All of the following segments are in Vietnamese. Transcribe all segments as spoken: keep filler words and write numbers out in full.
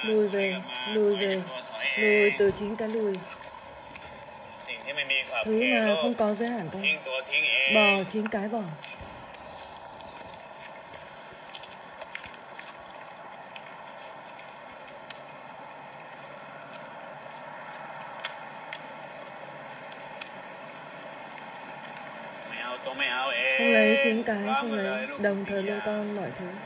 lùi về, lùi về, lùi từ chín cái lùi. Thứ mà không có giới hạn con. Bỏ chín cái bỏ. Không lấy chín cái, không lấy, đồng thời luôn con mọi thứ.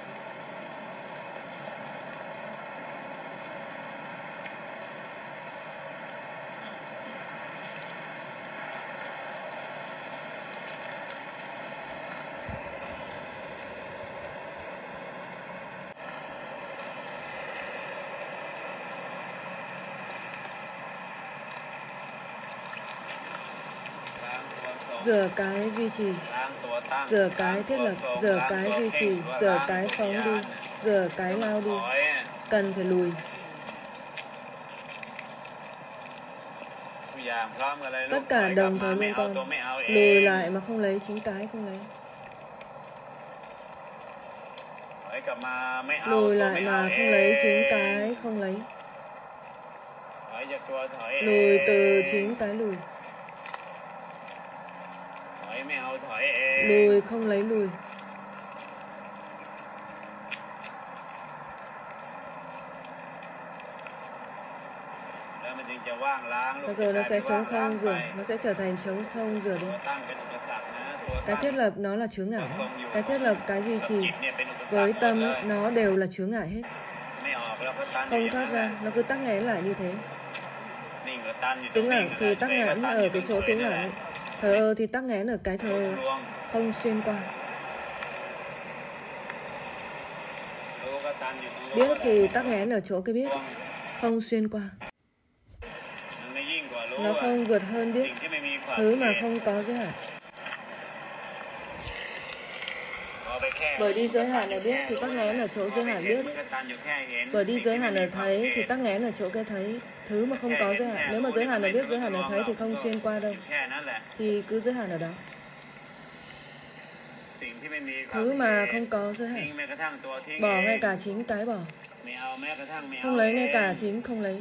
Rửa cái duy trì, rửa cái thiết lập, rửa cái duy trì, rửa cái phóng đi, rửa cái lao đi. Cần phải lùi. Tất cả đồng thời luôn con. Lùi lại mà không lấy chín cái, không lấy. Lùi lại mà không lấy chín cái, không lấy. Lùi từ chín cái lùi. Lùi không lấy lùi. Được rồi, nó sẽ trống không rửa, nó sẽ trở thành trống không rửa đi. Cái thiết lập nó là chướng ngại. Cái thiết lập, cái duy trì với tâm nó đều là chướng ngại hết. Không thoát ra, nó cứ tắc nghẽn lại như thế. Tĩnh lặng thì tắc nghẽn ở cái chỗ tĩnh lặng. Thờ ơ thì tắc nghẽn ở cái thờ ơ. Không xuyên qua. Biết thì tắc nghẽn ở chỗ cái biết. Không xuyên qua. Nó không vượt hơn biết. Thứ mà không có giới hạn. Bởi đi giới hạn ở biết thì tắc nghẽn ở chỗ giới hạn biết. Bởi đi giới hạn ở thấy thì tắc nghẽn ở chỗ cái thấy. Thứ mà không có giới hạn. Nếu mà giới hạn ở biết, giới hạn ở thấy thì không xuyên qua đâu. Thì cứ giới hạn ở đó. Thứ mà không có giới hạn. Bỏ ngay cả chín cái bỏ. Không lấy ngay cả chín không lấy.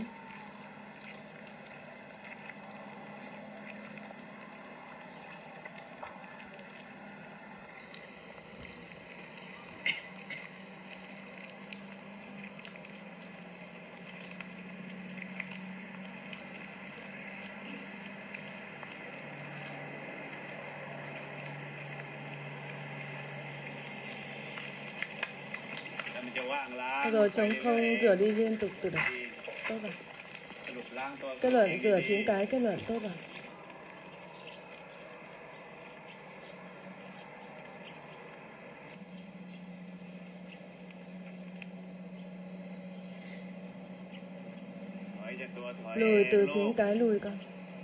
Rồi trống không rửa đi liên tục từ đầu. Tốt rồi. Kết luận rửa chín cái, kết luận tốt rồi. Lùi từ chín cái lùi con.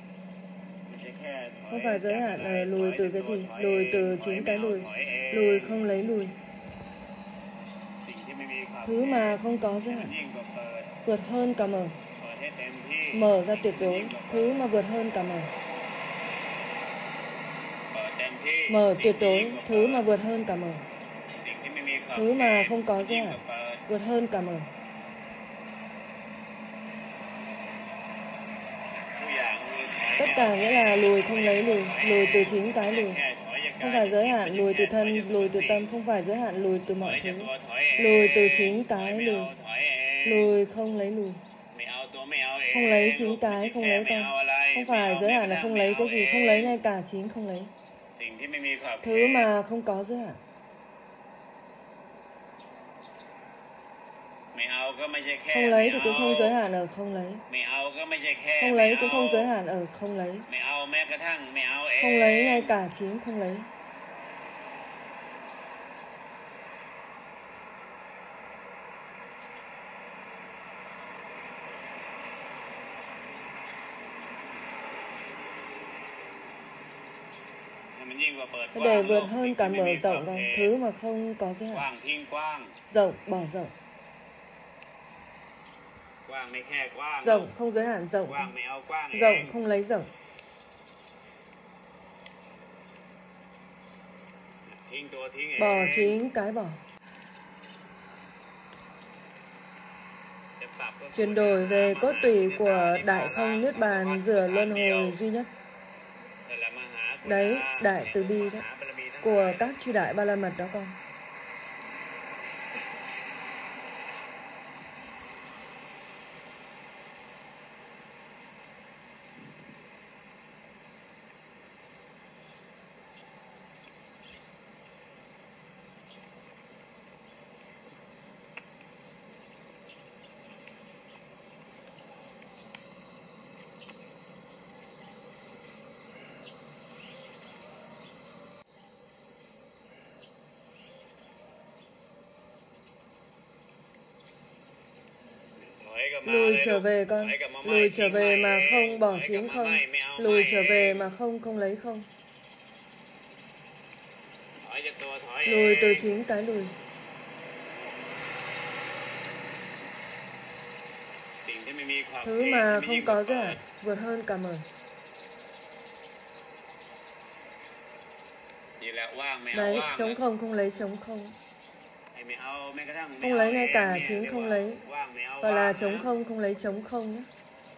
Không phải giới hạn ở lùi từ cái gì. Lùi từ chín cái lùi. Lùi không lấy lùi. Thứ mà không có giới hạn. Vượt hơn cả mở. Mở ra tuyệt đối. Thứ mà vượt hơn cả mở. Mở tuyệt đối. Thứ mà vượt hơn cả mở. Thứ mà không có giới hạn. Vượt hơn cả mở. Tất cả nghĩa là lùi không lấy lùi. Lùi từ chín cái lùi. Không phải giới hạn lùi từ thân, lùi từ tâm. Không phải giới hạn lùi từ mọi thứ. Lùi từ chín cái lùi. Lùi không lấy lùi. Không lấy chín cái, không lấy con. Không phải giới hạn là không lấy cái gì. Không lấy ngay cả chín không lấy. Thứ mà không có giới hạn. Không lấy thì cũng không giới hạn ở không lấy. Không lấy cũng không giới hạn ở không lấy. Không lấy ngay cả chín không lấy. Để vượt hơn cả mở rộng con. Thứ mà không có giới hạn. Rộng, bỏ rộng. Rộng không giới hạn rộng. Rộng không lấy rộng. Bỏ chín cái bỏ. chuyển đổi về cốt tủy của đại không niết bàn giữa luân hồi duy nhất. Đấy, đại từ bi đó, của các chư đại ba la mật đó con. Lùi trở về con, lùi trở về mà không bỏ chiếm không, lùi trở về mà không không lấy không. Lùi từ chính cái lùi. Thứ mà không có giới hạn vượt hơn cả mời. Đấy, trống không không lấy trống không. Không lấy ngay cả chính không lấy, gọi là trống không không lấy trống không nhé.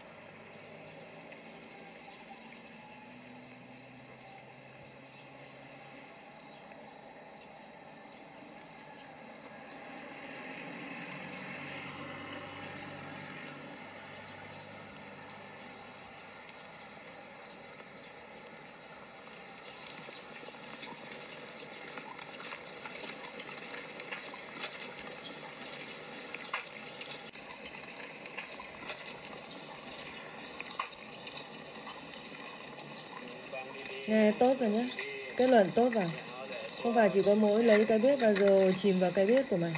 Nghe tốt rồi nhé, kết luận tốt vào. Không phải chỉ có mỗi lấy cái biết và rồi chìm vào cái biết của mình.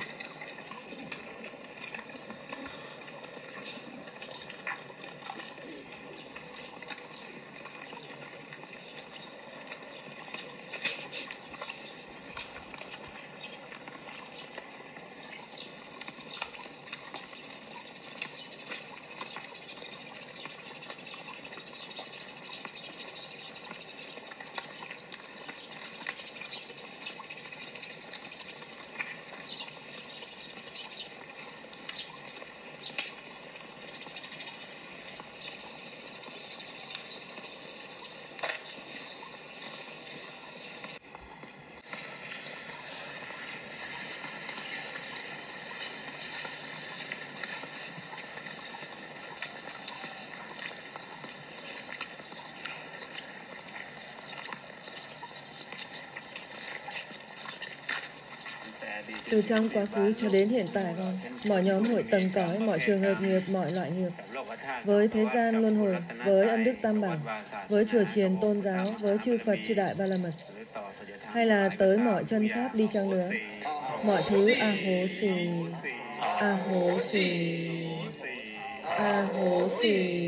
Từ trong quá khứ cho đến hiện tại con, mọi nhóm hội tầng cõi, mọi trường hợp nghiệp, mọi loại nghiệp, với thế gian luân hồi, với âm đức tam bảo, với chùa chiền tôn giáo, với chư Phật chư đại ba la mật, hay là tới mọi chân pháp đi chăng nữa, mọi thứ a hố xì, a hố xì, a hố xì.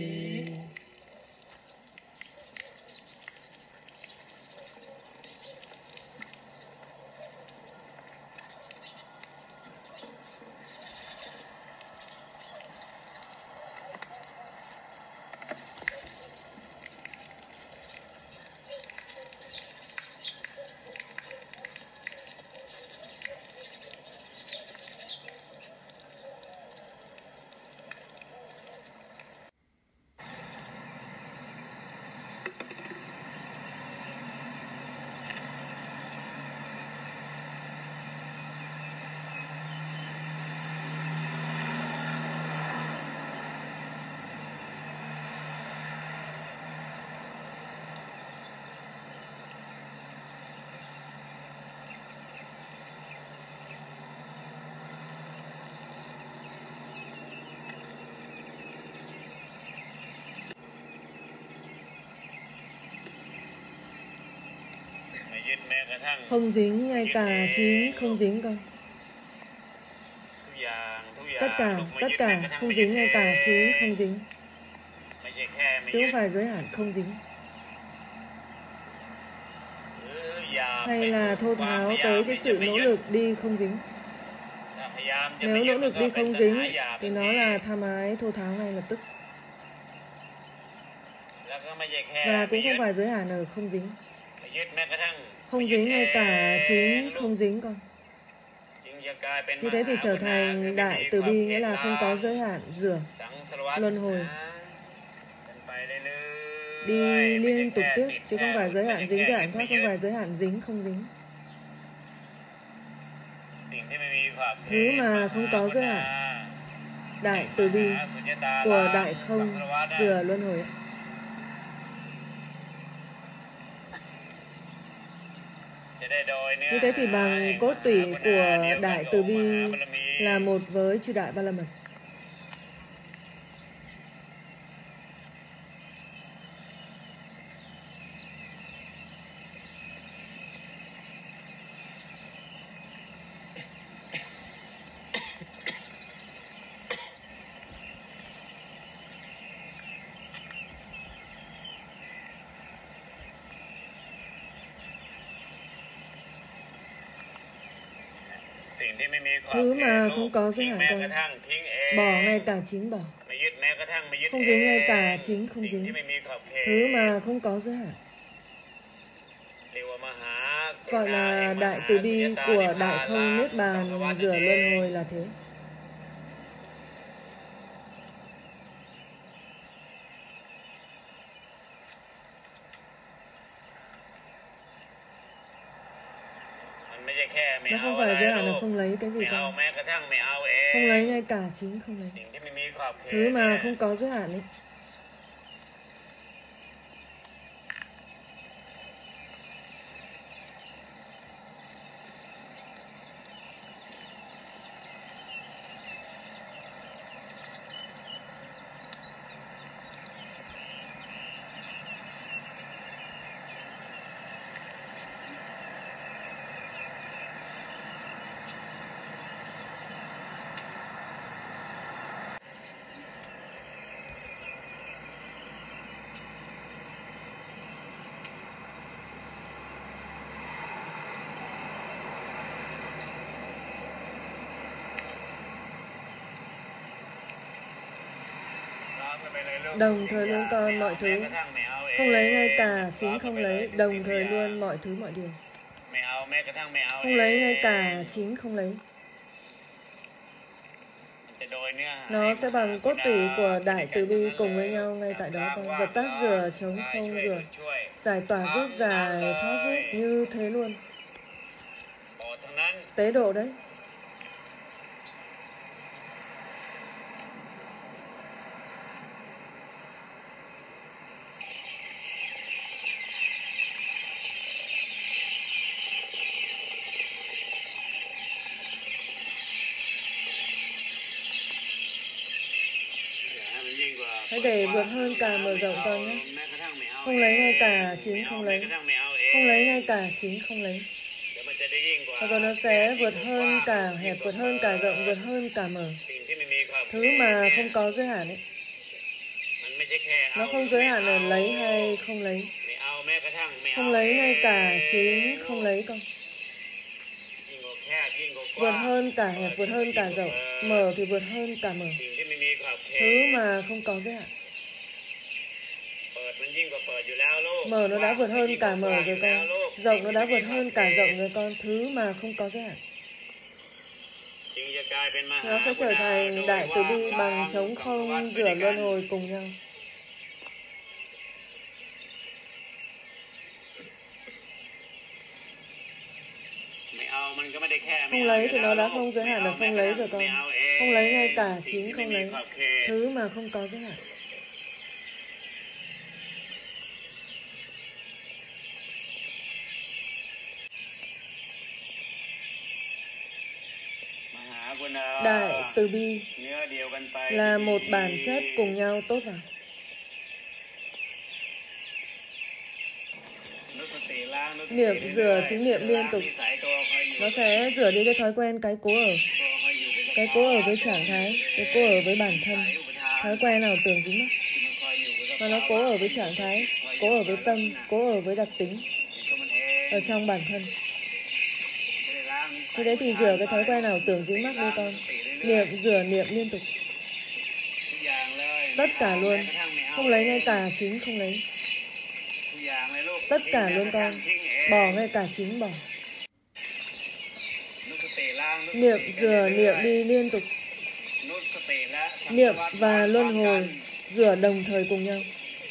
Không dính ngay cả chín không dính con. Tất cả, tất cả không dính ngay cả chín không dính. Chứ không phải giới hạn không dính. Hay là thô tháo tới cái sự nỗ lực đi không dính. Nếu nỗ lực đi không dính thì nó là tham ái thô tháo ngay lập tức. Và cũng không phải giới hạn ở không dính. Không dính ngay cả chính không dính con. Như thế thì trở thành đại từ bi, nghĩa là không có giới hạn, rửa, luân hồi, đi liên tục tiếp, chứ không phải giới hạn dính, giới hạn thoát, không phải giới hạn dính, không dính. Thứ mà không có giới hạn, đại từ bi của đại không, rửa luân hồi. Như thế thì bằng cốt tủy của đại từ bi là một với chư đại ba la mật. Thứ mà không có giới hạn con, bỏ ngay cả chính bỏ, không dính ngay cả chính không dính. Thứ mà không có giới hạn gọi là đại từ bi của đại không niết bàn, rửa luân hồi là thế. Nó không phải giới hạn là không lấy cái gì cả, không lấy ngay cả chính không lấy. Thứ mà không có giới hạn ấy. Đồng thời luôn con mọi thứ, không lấy ngay cả chính không lấy, đồng thời luôn mọi thứ mọi điều, không lấy ngay cả chính không lấy. Nó sẽ bằng cốt tủy của đại từ bi cùng với nhau ngay tại đó con. Dập tắt rửa, chống không rửa, giải tỏa giúp, giải thoát giúp, như thế luôn. Tế độ đấy. Hãy để vượt hơn cả mở rộng con nhé. Không lấy ngay cả chính không lấy, không lấy ngay cả chính không lấy. Và rồi nó sẽ vượt hơn cả hẹp, vượt hơn cả rộng, vượt hơn cả mở. Thứ mà không có giới hạn ấy, nó không giới hạn là lấy hay không lấy, không lấy ngay cả chính không lấy con. Vượt hơn cả hẹp, vượt hơn cả rộng, mở thì vượt hơn cả mở. Thứ mà không có giới hạn. Mở nó đã vượt hơn cả mở rồi con, rộng nó đã vượt hơn cả rộng rồi con. Thứ mà không có giới hạn, nó sẽ trở thành đại từ bi bằng trống không, rửa luân hồi cùng nhau. Không lấy thì nó đã không giới hạn là không lấy rồi con. Không lấy ngay cả chính không lấy. Thứ mà không có giới hạn. Đại từ bi là một bản chất cùng nhau tốt vào. Niệm rửa chính niệm liên tục, nó sẽ rửa đi cái thói quen cái cố ở, cái cố ở với trạng thái, cái cố ở với bản thân, thói quen nào tưởng dính mắc, và nó cố ở với trạng thái, cố ở với tâm, cố ở với đặc tính ở trong bản thân. Thế đấy thì rửa cái thói quen nào tưởng dính mắc đi con. Niệm rửa niệm liên tục, tất cả luôn, không lấy ngay cả chính không lấy, tất cả luôn con, bỏ ngay cả chính bỏ. Niệm rửa niệm đi liên tục. Niệm và luân hồi rửa đồng thời cùng nhau.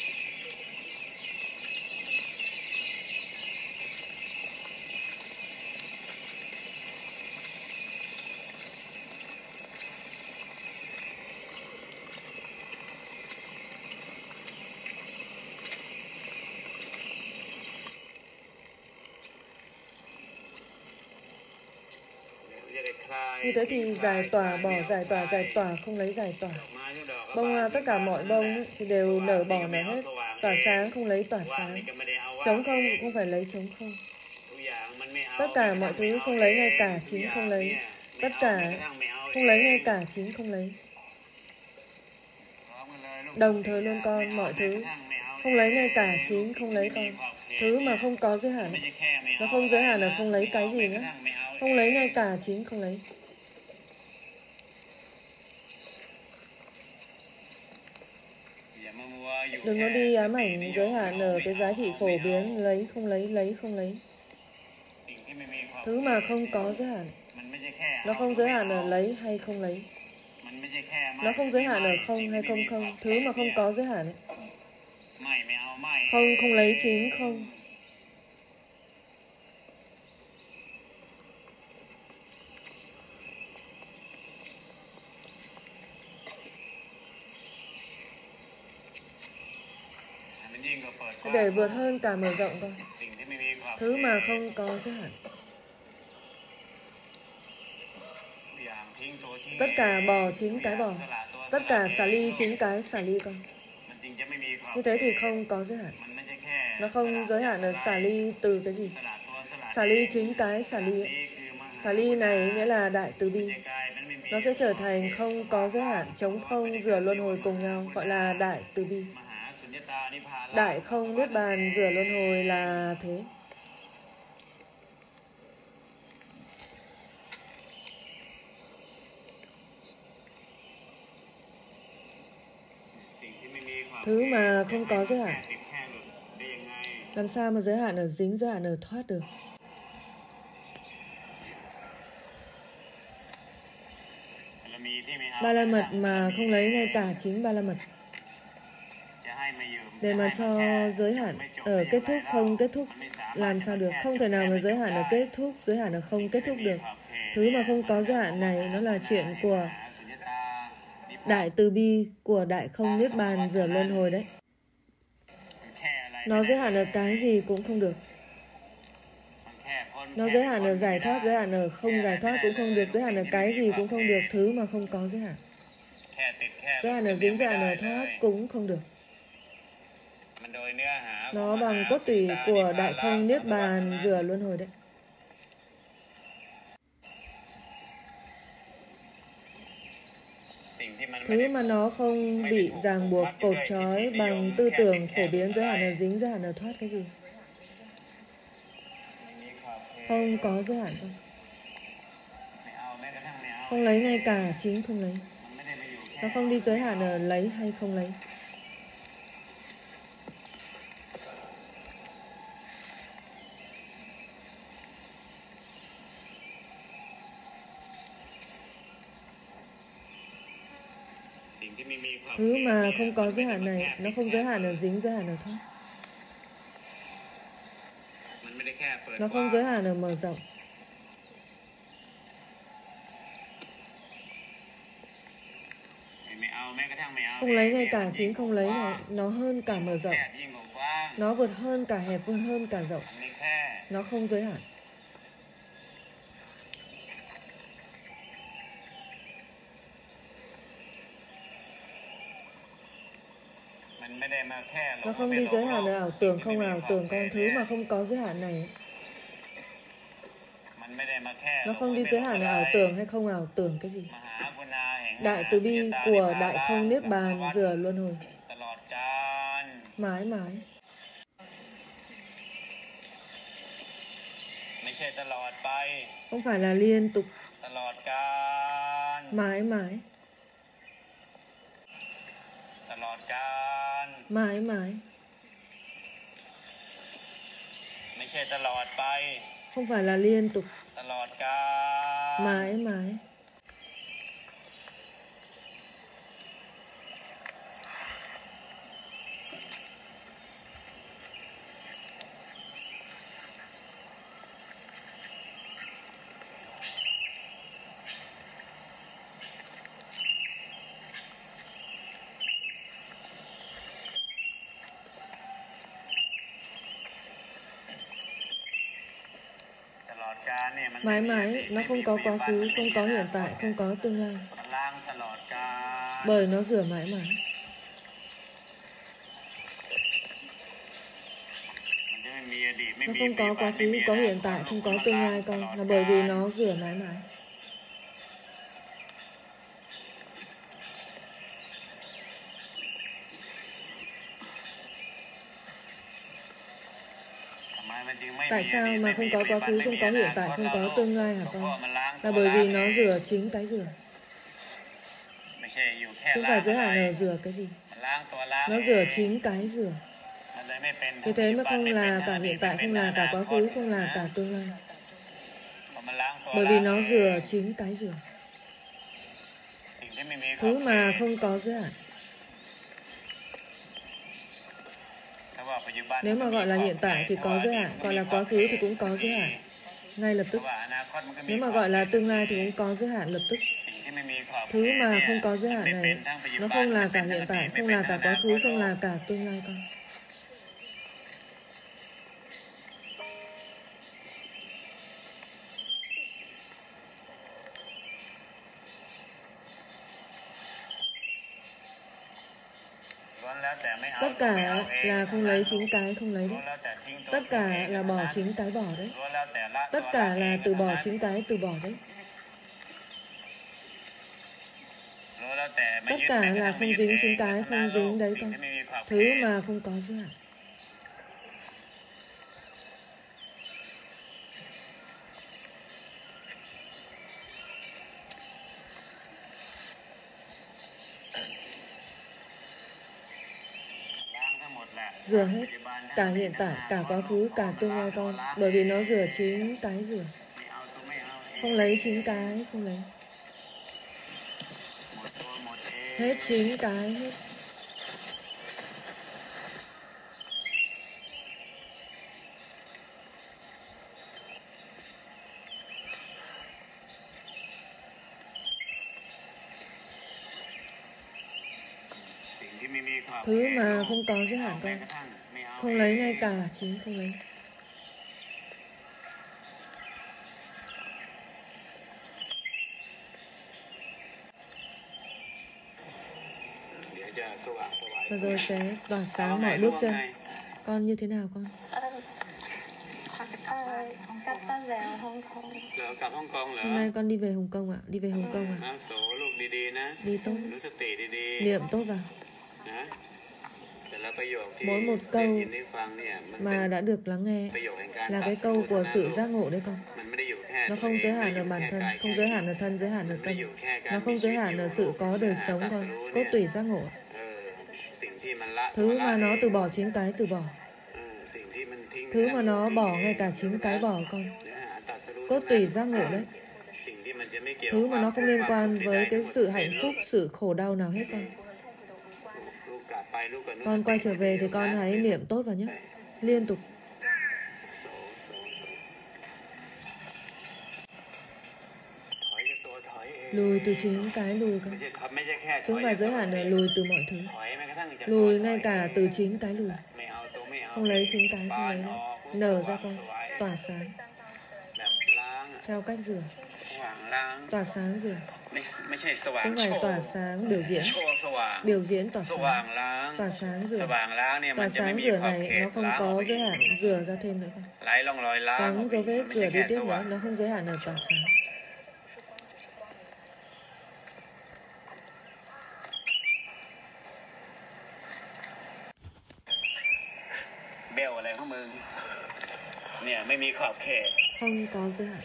Như thế thì giải tỏa, bỏ giải tỏa, giải tỏa, không lấy giải tỏa. Bông hoa, tất cả mọi bông ấy, thì đều nở bỏ nở hết. Tỏa sáng, không lấy tỏa sáng. Trống không, không phải lấy trống không. Tất cả mọi thứ không lấy, ngay cả chính không lấy. Tất cả không lấy, ngay cả chính không lấy. Đồng thời luôn con, mọi thứ không lấy, ngay cả chính không lấy con. Thứ mà không có giới hạn, nó không giới hạn là không lấy cái gì nữa. Không lấy, ngay cả chính không lấy. Đừng có đi ám ảnh giới hạn ở cái giá trị phổ biến, lấy không lấy, lấy không lấy. Thứ mà không có giới hạn, nó không giới hạn ở lấy hay không lấy. Nó không giới hạn ở không hay không không. Thứ mà không có giới hạn ấy. Không, không lấy chính không. Để vượt hơn cả mở rộng con. Thứ mà không có giới hạn. Tất cả bỏ chính cái bỏ. Tất cả xả ly chính cái xả ly con. Như thế thì không có giới hạn. Nó không giới hạn ở xả ly từ cái gì. Xả ly chính cái xả ly ấy. Xả ly này nghĩa là đại từ bi. Nó sẽ trở thành không có giới hạn, trống không, rửa luân hồi cùng nhau, gọi là đại từ bi. Đại không niết bàn rửa luân hồi là thế. Thứ mà không có giới hạn, làm sao mà giới hạn ở dính, giới hạn ở thoát được. Ba la mật mà không lấy, ngay cả chính ba la mật. Để mà cho giới hạn ở kết thúc không kết thúc, làm sao được. Không thể nào mà giới hạn ở kết thúc, giới hạn ở không kết thúc được. Thứ mà không có giới hạn này, nó là chuyện của đại từ bi, của đại không niết bàn rửa luân hồi đấy. Nó giới hạn ở cái gì cũng không được. Nó giới hạn ở giải thoát, giới hạn ở không giải thoát cũng không được, giới hạn ở cái gì cũng không được. Thứ mà không có giới hạn. Giới hạn ở dính, giới hạn ở thoát cũng không được. Nó bằng cốt tủy của đại không niết bàn rửa luân hồi đấy. Thứ mà nó không bị ràng buộc, cột trói bằng tư tưởng phổ biến, giới hạn ở dính, giới hạn ở thoát cái gì. Không có giới hạn không. Không lấy, ngay cả chính không lấy. Nó không đi giới hạn ở lấy hay không lấy. Thứ mà không có giới hạn này, nó không giới hạn ở dính, giới hạn ở thoát. Nó không giới hạn ở mở rộng. Không lấy, ngay cả chính không lấy này, nó hơn cả mở rộng. Nó vượt hơn cả hẹp, vượt hơn cả rộng. Nó không giới hạn. Nó không đi giới hạn ở ảo tưởng, không ảo tưởng con. Thứ mà không có giới hạn này, nó không đi giới hạn ở ảo tưởng hay không ảo tưởng cái gì. Đại từ bi của đại không niết bàn rửa luân hồi mãi mãi. Không phải là liên tục, mãi mãi. Mãi mãi. không phải là liên tục, ตลอดกาล mãi mãi. ตลอดกาลเนี่ยมัน Mãi mãi, nó không có quá khứ, không có hiện tại, không có tương lai. มันล้างตลอดกาล Bởi nó rửa mãi mãi. มันจะไม่มีอดีตไม่ Nó มี không có quá khứ, có hiện tại, không có tương lai con. Là bởi vì nó rửa mãi mãi. ทำไมมันจึงไม่มี Tại อ sao ดีต mà ไม่ không มี có ปัจจุ quá บัน khứ, ไม่ không มี có อนา hiện ค tại, ต không เรา có tương lai hả ก็เพ con? ราะมันล้าง Là ตัว bởi ล้าง vì เอ nó ง rửa chính cái rửa. ไม่ใช่อยู่แค่ Chứ không ล้าง phải giới อะไร hạn ở rửa cái gì. มันล้างตัวล้าง Nó เอ rửa ง chính cái rửa. มันเลยไม่เป็น Vì ทั้งปัจ thế จุ mà บัน không ไม่เป็น là ทั้ง cả อดีต hiện ไม่ tại, เป็น không ทั้ง là อ cả นา quá คต khứ, không là นะ cả tương lai. เพราะมันล้างตัว Bởi ล้า vì ง nó เอง rửa chính cái rửa. สิ่งที่ไม่มีขอบ Thứ เข mà ต không có giới hạn. ถ้าว่าปัจจุบัน Nếu มัน mà ก็มี gọi là ขอบ hiện เข tại ต thì ถ้าว่า có อ giới ดีต hạn, มันก็ gọi มี là ขอบ quá เข khứ ต thì cũng có ทุก giới ที hạn. Ngay lập ถ้า tức. ว่าอนาคตมันก็มี Nếu ข mà อบ gọi เข là ตทุ tương ก lai ที thì cũng có giới hạn lập tức. สิ่งที่ไม่มีขอบเข Thứ ต mà เนี่ย không có giới มัน hạn ไม่เป็น này, ทั้งปัจจุ nó บัน không ไม่ là เป็ cả นทั้ง hiện อดีต tại, ไม่ không เป็น là ทั้ง cả อ quá นาค khứ, ต không là cả tương lai con. Tất cả là không lấy chính cái không lấy đấy. Tất cả là bỏ chính cái bỏ đấy. Tất cả là từ bỏ chính cái từ bỏ đấy. Tất cả là không dính chính cái không dính đấy con. Thứ mà không có giới hạn. Rửa hết, cả hiện tại, cả quá khứ, cả tương lai con. Bởi vì nó rửa chính cái rửa. Không lấy chính cái, không lấy. Hết chính cái hết. Thứ mà không có giới hạn con. Không lấy ngay cả chính không lấy. Và rồi sẽ tỏa sáng mọi bước chân. Con như thế nào con? Hôm nay con đi về Hồng Kông ạ? À? Đi về Hồng Kông ạ? À? Đi tốt. Niệm tốt vào. Mỗi một câu mà đã được lắng nghe là cái câu của sự giác ngộ đấy con. Nó không giới hạn ở bản thân, không giới hạn ở thân, giới hạn ở tâm. Nó không giới hạn ở sự có đời sống con, cốt tủy giác ngộ. Thứ mà nó từ bỏ chính cái từ bỏ. Thứ mà nó bỏ ngay cả chính cái bỏ con. Cốt tủy giác ngộ đấy. Thứ mà nó không liên quan với cái sự hạnh phúc, sự khổ đau nào hết con. Con quay trở về thì con hãy niệm tốt vào nhé. Liên tục. Lùi từ chính cái lùi con. Chứ không phải giới hạn ở lùi từ mọi thứ. Lùi ngay cả từ chính cái lùi. Không lấy chính cái không lấy nữa. Nở ra con. Tỏa sáng. Theo cách rửa. Tỏa sáng rửa. Chứ không phải tỏa sáng biểu diễn. Biểu diễn tỏa sáng. Tỏa sáng rửa. Tỏa sáng rửa này nó không có giới hạn rửa ra thêm nữa con. Phóng dấu vết rửa đi tiếp nữa. Nó không giới hạn ở tỏa sáng. Không có giới hạn.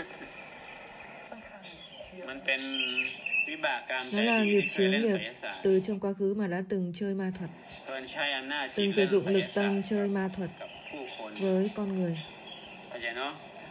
Nó là nghiệp chướng nghiệp từ trong quá khứ mà đã từng chơi ma thuật, từng sử dụng lực tâm chơi ma thuật với con người.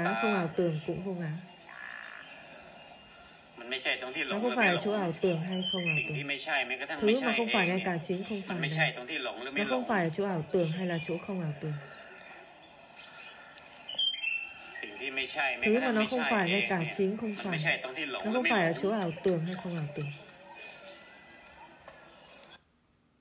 ngã, không ảo tưởng cũng vô ngã. Nó không phải chỗ ảo tưởng hay không ảo tưởng. Thứ mà không phải ngay cả chính không phải này. Nó không phải chỗ ảo tưởng hay là chỗ không ảo tưởng. Thứ mà nó không phải, ngay cả chính không phải. Nó không phải ở chỗ ảo tưởng hay không ảo tưởng.